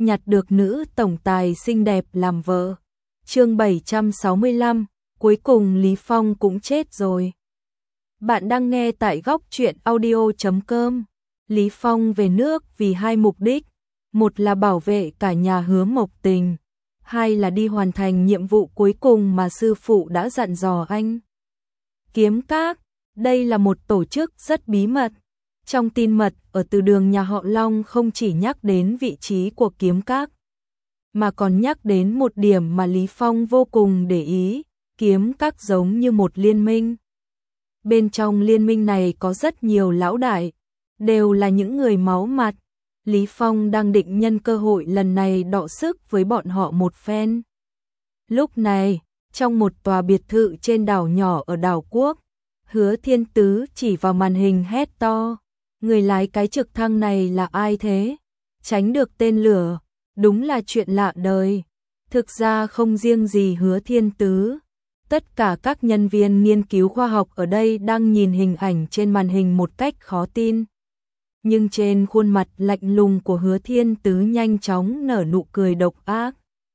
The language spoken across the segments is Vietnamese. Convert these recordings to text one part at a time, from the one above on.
nhặt được nữ tổng tài xinh đẹp làm vợ. Chương 765, cuối cùng Lý Phong cũng chết rồi. Bạn đang nghe tại góc truyện audio.com. Lý Phong về nước vì hai mục đích, một là bảo vệ cả nhà Hứa Mộc Tình, hai là đi hoàn thành nhiệm vụ cuối cùng mà sư phụ đã dặn dò anh. Kiếm Các, đây là một tổ chức rất bí mật. Trong tin mật ở từ đường nhà họ Long không chỉ nhắc đến vị trí của Kiếm Các, mà còn nhắc đến một điểm mà Lý Phong vô cùng để ý, Kiếm Các giống như một liên minh. Bên trong liên minh này có rất nhiều lão đại, đều là những người máu mặt. Lý Phong đang định nhân cơ hội lần này đọ sức với bọn họ một phen. Lúc này, trong một tòa biệt thự trên đảo nhỏ ở đảo Quốc, Hứa Thiên Tứ chỉ vào màn hình hét to. Người lái cái trực thăng này là ai thế? Tránh được tên lửa, đúng là chuyện lạ đời. Thực ra không riêng gì Hứa Thiên Tứ, tất cả các nhân viên nghiên cứu khoa học ở đây đang nhìn hình ảnh trên màn hình một cách khó tin. Nhưng trên khuôn mặt lạnh lùng của Hứa Thiên Tứ nhanh chóng nở nụ cười độc ác.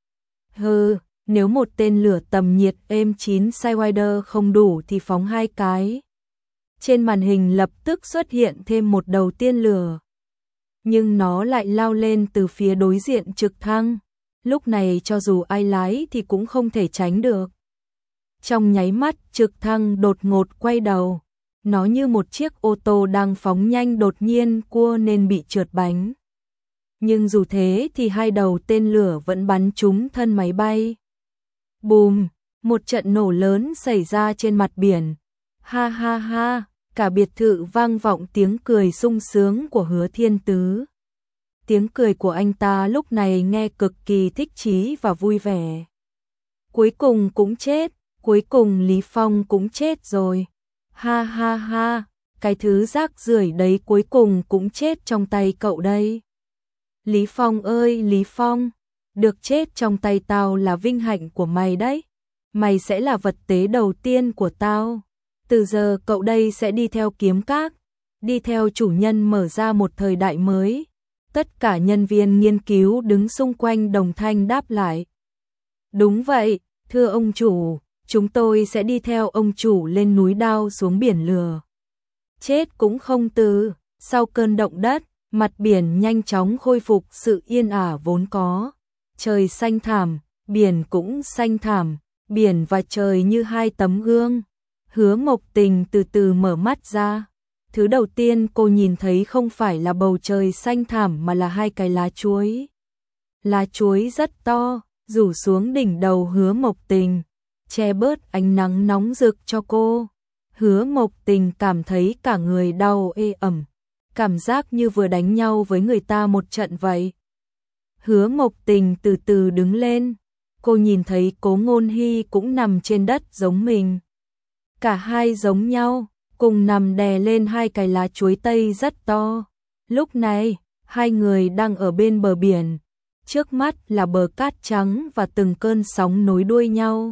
Hừ, nếu một tên lửa tầm nhiệt M9 Sidewinder không đủ thì phóng hai cái. Trên màn hình lập tức xuất hiện thêm một đầu tiên lửa. Nhưng nó lại lao lên từ phía đối diện trực thăng. Lúc này cho dù ai lái thì cũng không thể tránh được. Trong nháy mắt trực thăng đột ngột quay đầu. Nó như một chiếc ô tô đang phóng nhanh đột nhiên cua nên bị trượt bánh. Nhưng dù thế thì hai đầu tên lửa vẫn bắn trúng thân máy bay. Bùm, một trận nổ lớn xảy ra trên mặt biển. Ha ha ha, cả biệt thự vang vọng tiếng cười sung sướng của Hứa Thiên Tứ. Tiếng cười của anh ta lúc này nghe cực kỳ thích chí và vui vẻ. Cuối cùng cũng chết, cuối cùng Lý Phong cũng chết rồi. Ha ha ha, cái thứ rác rưởi đấy cuối cùng cũng chết trong tay cậu đây. Lý Phong ơi Lý Phong, được chết trong tay tao là vinh hạnh của mày đấy. Mày sẽ là vật tế đầu tiên của tao. Từ giờ cậu đây sẽ đi theo Kiếm Các, đi theo chủ nhân mở ra một thời đại mới. Tất cả nhân viên nghiên cứu đứng xung quanh đồng thanh đáp lại. Đúng vậy, thưa ông chủ, chúng tôi sẽ đi theo ông chủ lên núi đao xuống biển lửa. Chết cũng không từ, sau cơn động đất, mặt biển nhanh chóng khôi phục sự yên ả vốn có. Trời xanh thẳm, biển cũng xanh thẳm, biển và trời như hai tấm gương. Hứa Mộc Tình từ từ mở mắt ra. Thứ đầu tiên cô nhìn thấy không phải là bầu trời xanh thẳm mà là hai cái lá chuối. Lá chuối rất to, rủ xuống đỉnh đầu Hứa Mộc Tình, che bớt ánh nắng nóng rực cho cô. Hứa Mộc Tình cảm thấy cả người đau ê ẩm, cảm giác như vừa đánh nhau với người ta một trận vậy. Hứa Mộc Tình từ từ đứng lên, cô nhìn thấy Cố Ngôn Hy cũng nằm trên đất giống mình. Cả hai giống nhau, cùng nằm đè lên hai cái lá chuối tây rất to. Lúc này, hai người đang ở bên bờ biển. Trước mắt là bờ cát trắng và từng cơn sóng nối đuôi nhau.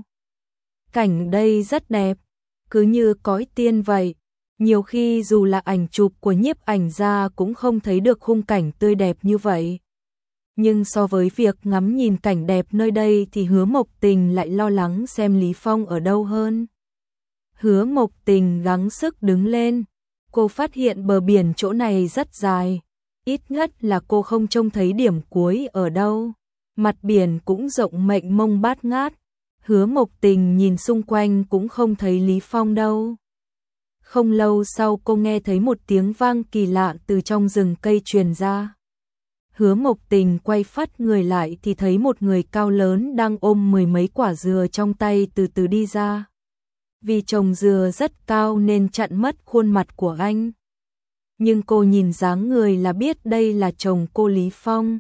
Cảnh đây rất đẹp, cứ như cõi tiên vậy. Nhiều khi dù là ảnh chụp của nhiếp ảnh gia cũng không thấy được khung cảnh tươi đẹp như vậy. Nhưng so với việc ngắm nhìn cảnh đẹp nơi đây thì Hứa Mộc Tình lại lo lắng xem Lý Phong ở đâu hơn. Hứa Mộc Tình gắng sức đứng lên, cô phát hiện bờ biển chỗ này rất dài, ít nhất là cô không trông thấy điểm cuối ở đâu. Mặt biển cũng rộng mênh mông bát ngát, Hứa Mộc Tình nhìn xung quanh cũng không thấy Lý Phong đâu. Không lâu sau cô nghe thấy một tiếng vang kỳ lạ từ trong rừng cây truyền ra. Hứa Mộc Tình quay phắt người lại thì thấy một người cao lớn đang ôm mười mấy quả dừa trong tay từ từ đi ra. Vì trồng dừa rất cao nên chặn mất khuôn mặt của anh. Nhưng cô nhìn dáng người là biết đây là chồng cô Lý Phong.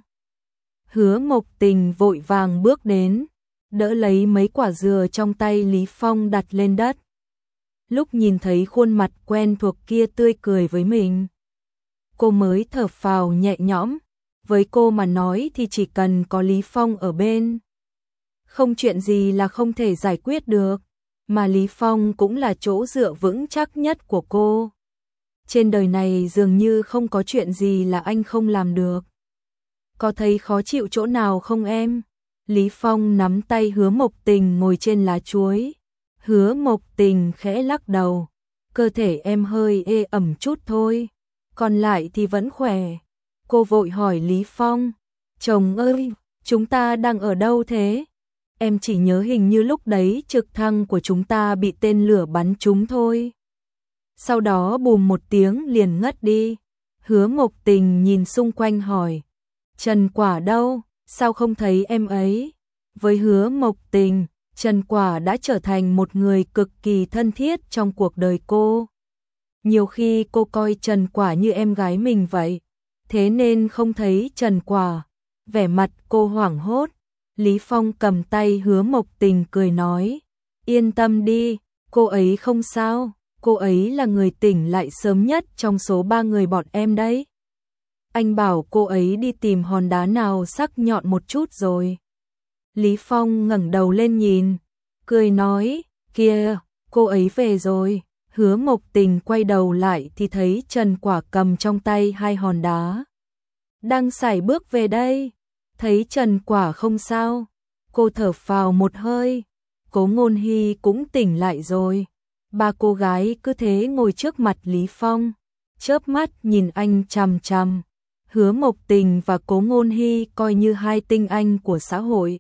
Hứa Mộc Tình vội vàng bước đến, đỡ lấy mấy quả dừa trong tay Lý Phong đặt lên đất. Lúc nhìn thấy khuôn mặt quen thuộc kia tươi cười với mình, cô mới thở phào nhẹ nhõm. Với cô mà nói thì chỉ cần có Lý Phong ở bên, không chuyện gì là không thể giải quyết được, mà Lý Phong cũng là chỗ dựa vững chắc nhất của cô. Trên đời này dường như không có chuyện gì là anh không làm được. Có thấy khó chịu chỗ nào không em? Lý Phong nắm tay Hứa Mộc Tình ngồi trên lá chuối. Hứa Mộc Tình khẽ lắc đầu. Cơ thể em hơi ê ẩm chút thôi. Còn lại thì vẫn khỏe. Cô vội hỏi Lý Phong. Chồng ơi, chúng ta đang ở đâu thế? Em chỉ nhớ hình như lúc đấy trực thăng của chúng ta bị tên lửa bắn trúng thôi. Sau đó bùm một tiếng liền ngất đi. Hứa Mộc Tình nhìn xung quanh hỏi. Trần Quả đâu? Sao không thấy em ấy? Với Hứa Mộc Tình, Trần Quả đã trở thành một người cực kỳ thân thiết trong cuộc đời cô. Nhiều khi cô coi Trần Quả như em gái mình vậy. Thế nên không thấy Trần Quả. Vẻ mặt cô hoảng hốt. Lý Phong cầm tay Hứa Mộc Tình cười nói. Yên tâm đi, cô ấy không sao. Cô ấy là người tỉnh lại sớm nhất trong số 3 người bọn em đấy. Anh bảo cô ấy đi tìm hòn đá nào sắc nhọn một chút rồi. Lý Phong ngẩng đầu lên nhìn, cười nói, kìa, cô ấy về rồi. Hứa Mộc Tình quay đầu lại thì thấy Trần Quả cầm trong tay 2 hòn đá. Đang sải bước về đây, thấy Trần Quả không sao, cô thở phào một hơi. Cố Ngôn Hy cũng tỉnh lại rồi. 3 cô gái cứ thế ngồi trước mặt Lý Phong, chớp mắt nhìn anh chằm chằm. Hứa Mộc Tình và Cố Ngôn Hy coi như 2 tinh anh của xã hội.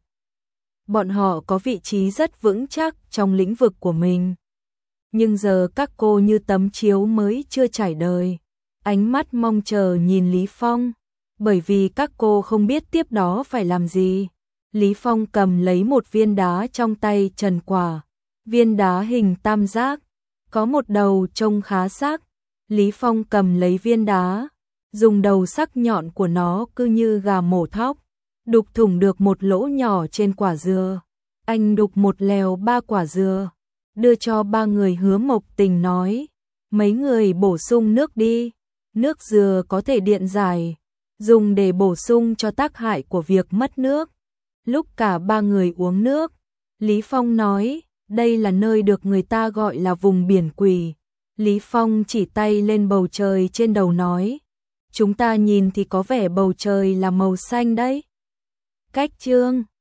Bọn họ có vị trí rất vững chắc trong lĩnh vực của mình. Nhưng giờ các cô như tấm chiếu mới chưa trải đời, ánh mắt mong chờ nhìn Lý Phong, bởi vì các cô không biết tiếp đó phải làm gì. Lý Phong cầm lấy một viên đá trong tay Trần Quả, viên đá hình tam giác, có một đầu trông khá sắc. Lý Phong cầm lấy viên đá, dùng đầu sắc nhọn của nó cứ như gà mổ thóc, đục thủng được một lỗ nhỏ trên quả dừa. Anh đục một lèo 3 quả dừa, đưa cho 3 người. Hứa Mộc Tình nói, mấy người bổ sung nước đi, nước dừa có thể điện giải, dùng để bổ sung cho tác hại của việc mất nước. Lúc cả 3 người uống nước, Lý Phong nói, đây là nơi được người ta gọi là vùng biển quỷ. Lý Phong chỉ tay lên bầu trời trên đầu nói, chúng ta nhìn thì có vẻ bầu trời là màu xanh đấy. Cách chương